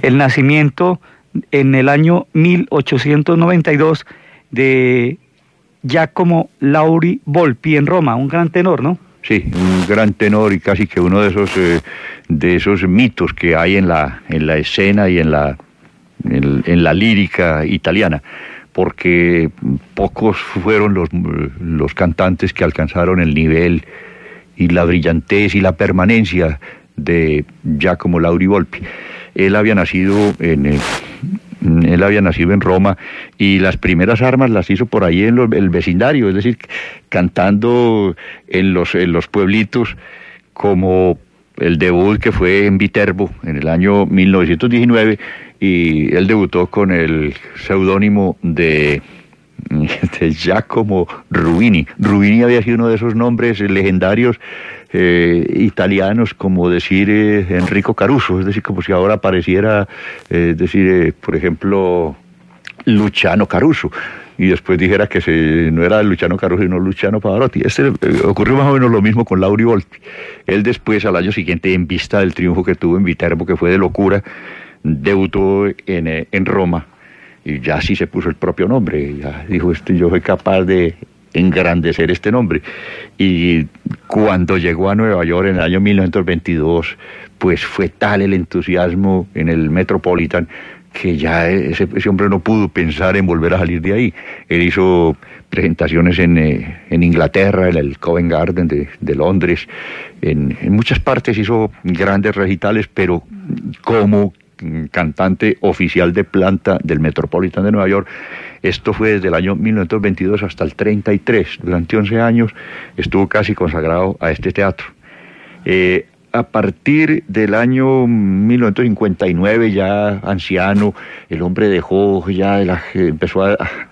el nacimiento en el año 1892 de Giacomo Lauri Volpi en Roma, un gran tenor, ¿no? Sí, un gran tenor y casi que uno de esos mitos que hay en la escena y en la lírica italiana, porque pocos fueron los cantantes que alcanzaron el nivel y la brillantez y la permanencia de Giacomo Lauri Volpi. Él había nacido en Roma y las primeras armas las hizo por ahí en el vecindario, es decir, cantando en los pueblitos, como el debut que fue en Viterbo en el año 1919, y él debutó con el seudónimo de Giacomo Rubini. Rubini había sido uno de esos nombres legendarios italianos, como decir Enrico Caruso, es decir, como si ahora apareciera, por ejemplo, Luciano Caruso, y después dijera que no era Luciano Caruso, sino Luciano Pavarotti. Ocurrió más o menos lo mismo con Lauri Volpi. Él después, al año siguiente, en vista del triunfo que tuvo en Viterbo, que fue de locura, debutó en Roma, y ya sí se puso el propio nombre, ya dijo, yo soy capaz de engrandecer este nombre. Y cuando llegó a Nueva York en el año 1922, pues fue tal el entusiasmo en el Metropolitan que ya ese hombre no pudo pensar en volver a salir de ahí. Él hizo presentaciones en Inglaterra, en el Covent Garden de Londres, en muchas partes hizo grandes recitales, pero como cantante oficial de planta del Metropolitan de Nueva York, esto fue desde el año 1922 hasta el 33, durante 11 años estuvo casi consagrado a este teatro. A partir del año 1959, ya anciano, el hombre dejó ya, empezó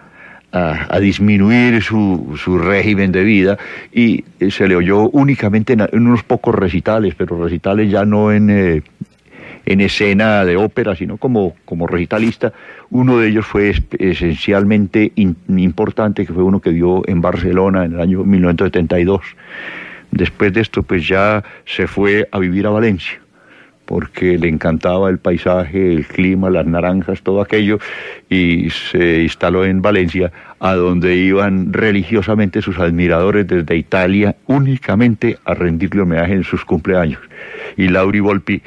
a disminuir su régimen de vida, y se le oyó únicamente en unos pocos recitales, pero recitales ya no en escena de ópera, sino como recitalista. Uno de ellos fue esencialmente importante, que fue uno que dio en Barcelona en el año 1972. Después de esto, pues ya se fue a vivir a Valencia, porque le encantaba el paisaje, el clima, las naranjas, todo aquello, y se instaló en Valencia, a donde iban religiosamente sus admiradores desde Italia, únicamente a rendirle homenaje en sus cumpleaños. Y Lauri Volpi,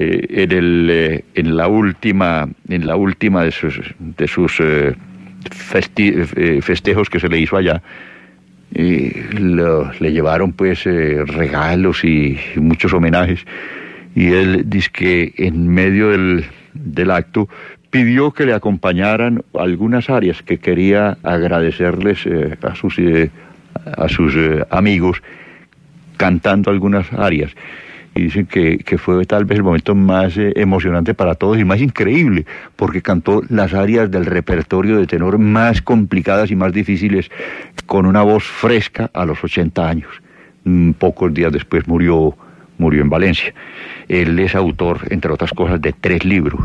en la última de sus festejos que se le hizo allá, le llevaron pues regalos y muchos homenajes, y él dice que en medio del acto pidió que le acompañaran algunas arias, que quería agradecerles a sus amigos, cantando algunas arias. Y dicen que fue tal vez el momento más emocionante para todos y más increíble, porque cantó las arias del repertorio de tenor más complicadas y más difíciles, con una voz fresca a los 80 años. Pocos días después murió en Valencia. Él es autor, entre otras cosas, de 3 libros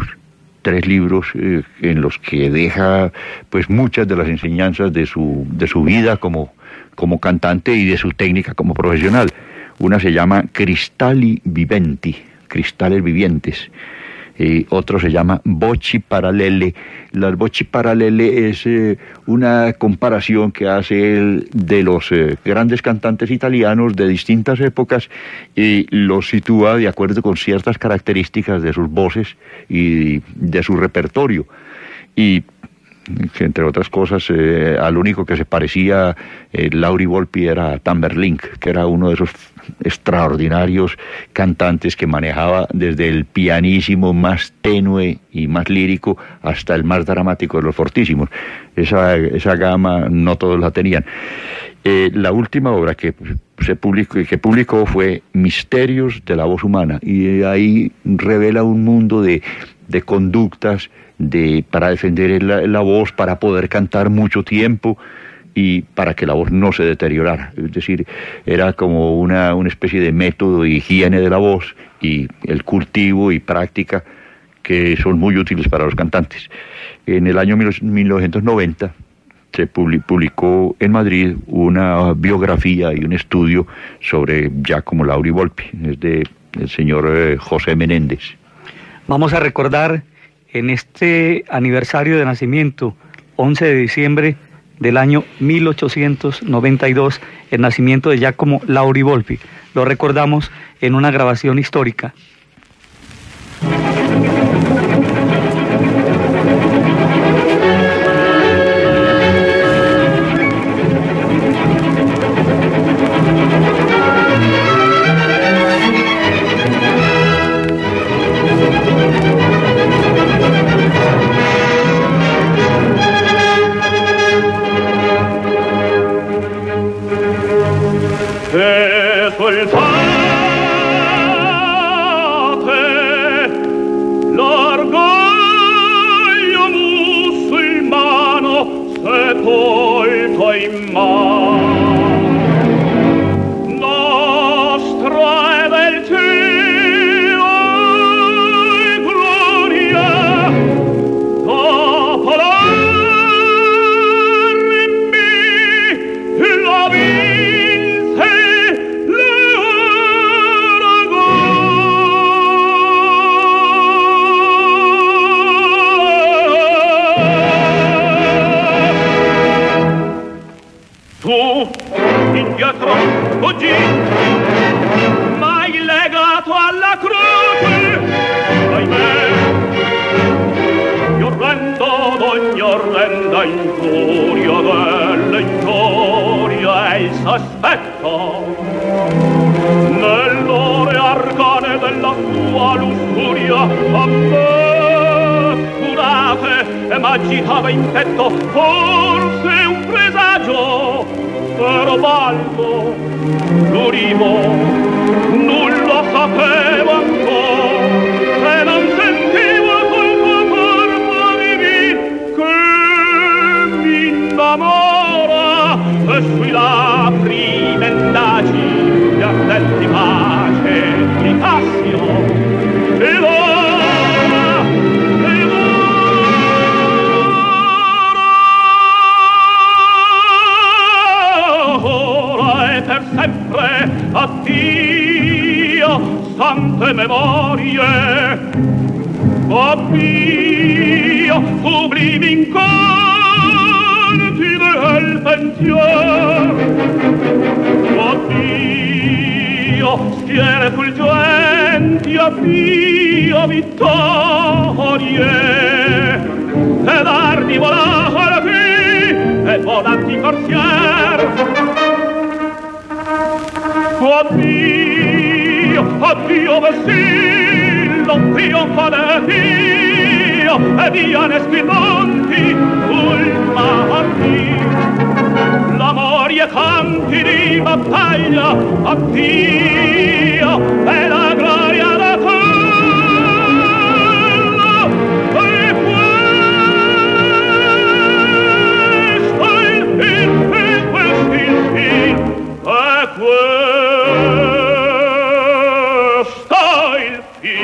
en los que deja pues muchas de las enseñanzas de su vida como cantante y de su técnica como profesional. Una se llama Cristalli Viventi, cristales vivientes. Otro se llama Voci Parallele. Las Voci Parallele es una comparación que hace él de los grandes cantantes italianos de distintas épocas, y los sitúa de acuerdo con ciertas características de sus voces y de su repertorio. Y que, entre otras cosas, al único que se parecía Lauri Volpi era a Tamerlane, que era uno de esos extraordinarios cantantes que manejaba desde el pianísimo más tenue y más lírico hasta el más dramático de los fortísimos. Esa gama no todos la tenían. La última obra que publicó fue Misterios de la voz humana, y ahí revela un mundo de conductas para defender la voz, para poder cantar mucho tiempo y para que la voz no se deteriorara. Es decir, era como una especie de método de higiene de la voz, y el cultivo y práctica que son muy útiles para los cantantes. En el año 1990 se publicó en Madrid una biografía y un estudio sobre Giacomo Lauri Volpi, es del señor José Menéndez. Vamos a recordar en este aniversario de nacimiento, 11 de diciembre del año 1892, el nacimiento de Giacomo Lauri Volpi. Lo recordamos en una grabación histórica. Nell'ore arcane della tua lussuria a me curate e m'agitava in petto forse un presagio, però valgo, l'urivo, nulla sapevo ancora e non sentivo col tuo corpo divin che mi innamora e sui labbri mendaci di ardenti pace di Cassio ed ora e per sempre addio sante memorie, addio sublimi incanti del pensiero, addio schiere fulgenti, addio vittorie ed ardi volati e volanti corsier. Addio, addio vessillo trionfale Dio e via nesquimonti ultima addio l'amore e canti di battaglia, addio e la gloria da quella e questo il fin, e questo il fin, e questo il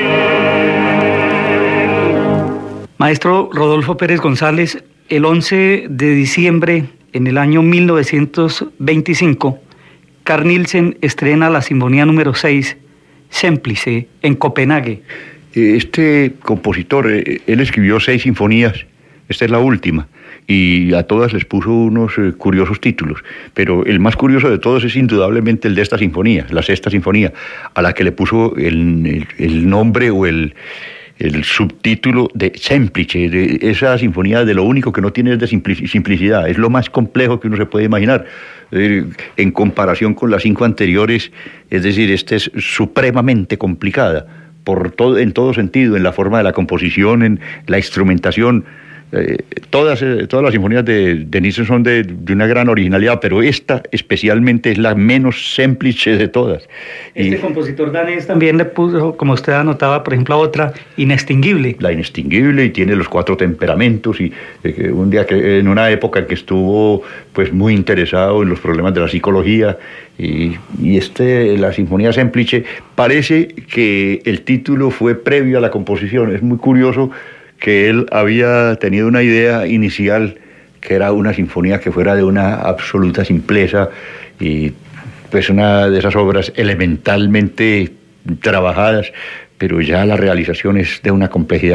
fin. Maestro Rodolfo Pérez González, el 11 de diciembre en el año 1925, Carl Nielsen estrena la Sinfonía número 6, Semplice, en Copenhague. Este compositor, él escribió 6 sinfonías, esta es la última, y a todas les puso unos curiosos títulos, pero el más curioso de todos es indudablemente el de esta sinfonía, la 6ª sinfonía, a la que le puso el nombre o el subtítulo de Semplice, de esa sinfonía de lo único que no tiene es de simplicidad, es lo más complejo que uno se puede imaginar, en comparación con las 5 anteriores, es decir, esta es supremamente complicada, en todo sentido, en la forma de la composición, en la instrumentación. Todas las sinfonías de Nielsen son de una gran originalidad, pero esta especialmente es la menos Semplice de todas. Este compositor danés también le puso, como usted anotaba, por ejemplo, a otra, Inextinguible. La Inextinguible, y tiene los 4 temperamentos, y un día en una época en que estuvo pues muy interesado en los problemas de la psicología, y la Sinfonía Semplice, parece que el título fue previo a la composición. Es muy curioso que él había tenido una idea inicial que era una sinfonía que fuera de una absoluta simpleza y pues una de esas obras elementalmente trabajadas, pero ya la realización es de una complejidad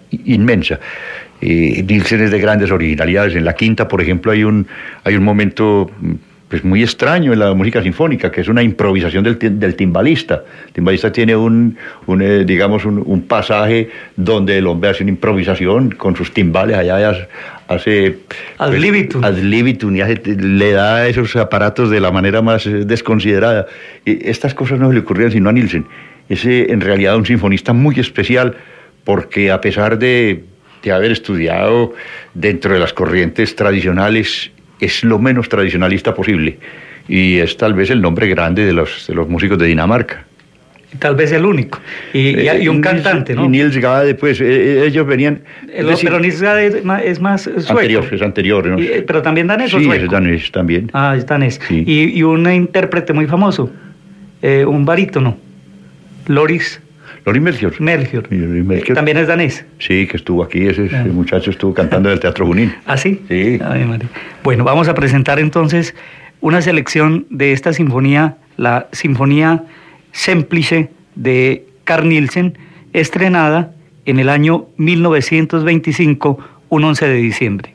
inmensa. Nielsen es de grandes originalidades. En la quinta, por ejemplo, hay un momento pues muy extraño en la música sinfónica, que es una improvisación del timbalista. El timbalista tiene un pasaje donde el hombre hace una improvisación con sus timbales, allá hace ad libitum. Ad libitum, y le da esos aparatos de la manera más desconsiderada. Y estas cosas no se le ocurrían sino a Nielsen. Es en realidad un sinfonista muy especial, porque a pesar de haber estudiado dentro de las corrientes tradicionales, es lo menos tradicionalista posible, y es tal vez el nombre grande de los músicos de Dinamarca. Tal vez el único. Y un cantante, ¿no? Y Niels Gade, pues ellos venían... pero Niels Gade es más sueco. Es anterior, ¿no? Pero también danés, ¿o sí, sueco? Es danés también. Ah, es danés. Sí. Y un intérprete muy famoso, un barítono, Loris Melchior. Melchior. Melchior. También es danés. Sí, que estuvo aquí, ese muchacho estuvo cantando en el Teatro Junín. ¿Ah, sí? Sí. Ay, María. Bueno, vamos a presentar entonces una selección de esta sinfonía, la Sinfonía Semplice de Carl Nielsen, estrenada en el año 1925, un 11 de diciembre.